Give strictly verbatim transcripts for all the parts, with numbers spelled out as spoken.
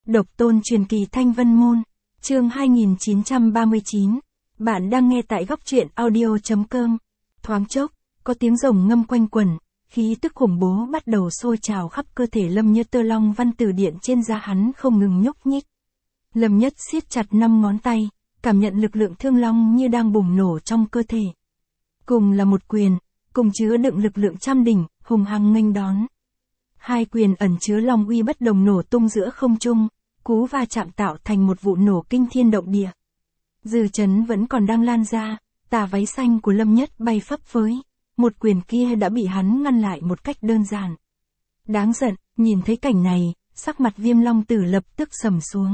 Độc tôn truyền kỳ Thanh Vân Môn, chương hai nghìn chín trăm ba mươi chín. Bạn đang nghe tại góc truyện audio.com. Thoáng chốc, có tiếng rồng ngâm quanh quẩn, khí tức khủng bố bắt đầu sôi trào khắp cơ thể Lâm Nhất. Tơ long văn tử điện trên da hắn không ngừng nhúc nhích. Lâm Nhất siết chặt năm ngón tay, cảm nhận lực lượng thương long như đang bùng nổ trong cơ thể. Cùng là một quyền, cùng chứa đựng lực lượng trăm đỉnh, hùng hăng nghênh đón. Hai quyền ẩn chứa long uy bất đồng nổ tung giữa không trung, cú va chạm tạo thành một vụ nổ kinh thiên động địa. Dư chấn vẫn còn đang lan ra, tà váy xanh của Lâm Nhất bay phấp phới, một quyền kia đã bị hắn ngăn lại một cách đơn giản. Đáng giận, nhìn thấy cảnh này, sắc mặt Viêm Long Tử lập tức sầm xuống.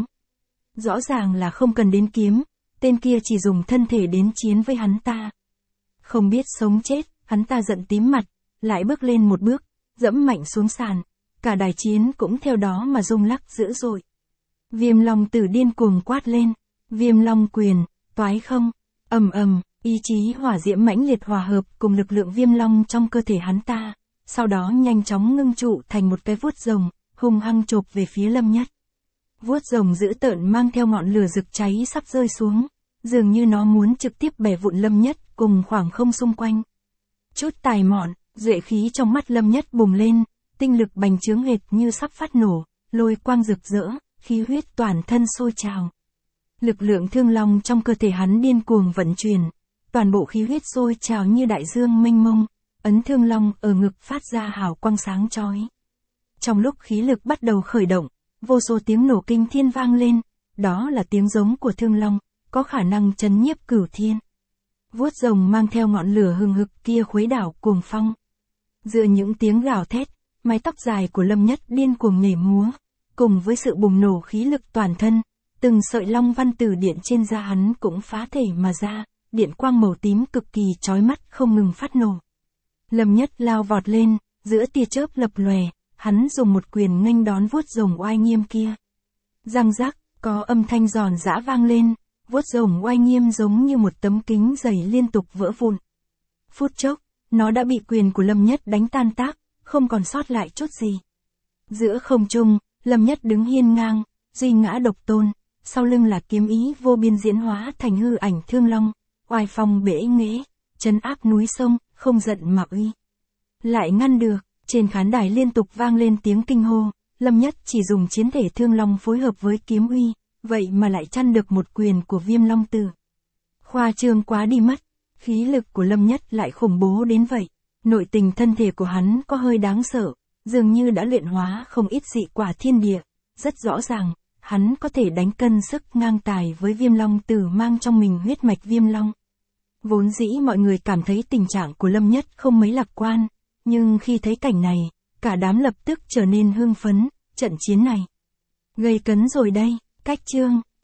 Rõ ràng là không cần đến kiếm, tên kia chỉ dùng thân thể đến chiến với hắn ta. Không biết sống chết, hắn ta giận tím mặt, lại bước lên một bước, dẫm mạnh xuống sàn, cả đài chiến cũng theo đó mà rung lắc dữ dội. Viêm Long Tử điên cuồng quát lên, Viêm Long quyền, toái không, ầm ầm, ý chí hỏa diễm mãnh liệt hòa hợp cùng lực lượng Viêm Long trong cơ thể hắn ta, sau đó nhanh chóng ngưng tụ thành một cái vuốt rồng, hung hăng chộp về phía Lâm Nhất. Vuốt rồng dữ tợn mang theo ngọn lửa rực cháy sắp rơi xuống, dường như nó muốn trực tiếp bẻ vụn Lâm Nhất cùng khoảng không xung quanh. Chút tài mọn, duệ khí trong mắt Lâm Nhất bùng lên, tinh lực bành trướng hệt như sắp phát nổ, lôi quang rực rỡ, khí huyết toàn thân sôi trào. Lực lượng thương long trong cơ thể hắn điên cuồng vận chuyển, toàn bộ khí huyết sôi trào như đại dương mênh mông, ấn thương long ở ngực phát ra hào quang sáng chói. Trong lúc khí lực bắt đầu khởi động, vô số tiếng nổ kinh thiên vang lên, đó là tiếng giống của thương long, có khả năng chấn nhiếp cửu thiên. Vuốt rồng mang theo ngọn lửa hừng hực kia khuấy đảo cuồng phong. Giữa những tiếng gào thét, mái tóc dài của Lâm Nhất điên cuồng nhảy múa, cùng với sự bùng nổ khí lực toàn thân, từng sợi long văn tử điện trên da hắn cũng phá thể mà ra, điện quang màu tím cực kỳ chói mắt không ngừng phát nổ. Lâm Nhất lao vọt lên, giữa tia chớp lập lòe, hắn dùng một quyền nghênh đón vuốt rồng oai nghiêm kia. Răng rắc, có âm thanh giòn giã vang lên, vuốt rồng oai nghiêm giống như một tấm kính dày liên tục vỡ vụn. Phút chốc, nó đã bị quyền của Lâm Nhất đánh tan tác, không còn sót lại chút gì. Giữa không trung, Lâm Nhất đứng hiên ngang, duy ngã độc tôn, sau lưng là kiếm ý vô biên diễn hóa thành hư ảnh thương long, oai phong bể nghệ, trấn áp núi sông, không giận mà uy. Lại ngăn được, trên khán đài liên tục vang lên tiếng kinh hô, Lâm Nhất chỉ dùng chiến thể thương long phối hợp với kiếm uy, vậy mà lại chăn được một quyền của Viêm Long Tử. Khoa trương quá đi mất, khí lực của Lâm Nhất lại khủng bố đến vậy, nội tình thân thể của hắn có hơi đáng sợ, dường như đã luyện hóa không ít dị quả thiên địa, rất rõ ràng, hắn có thể đánh cân sức ngang tài với Viêm Long Tử mang trong mình huyết mạch Viêm Long. Vốn dĩ mọi người cảm thấy tình trạng của Lâm Nhất không mấy lạc quan, nhưng khi thấy cảnh này, cả đám lập tức trở nên hưng phấn, trận chiến này gây cấn rồi đây. Cách chương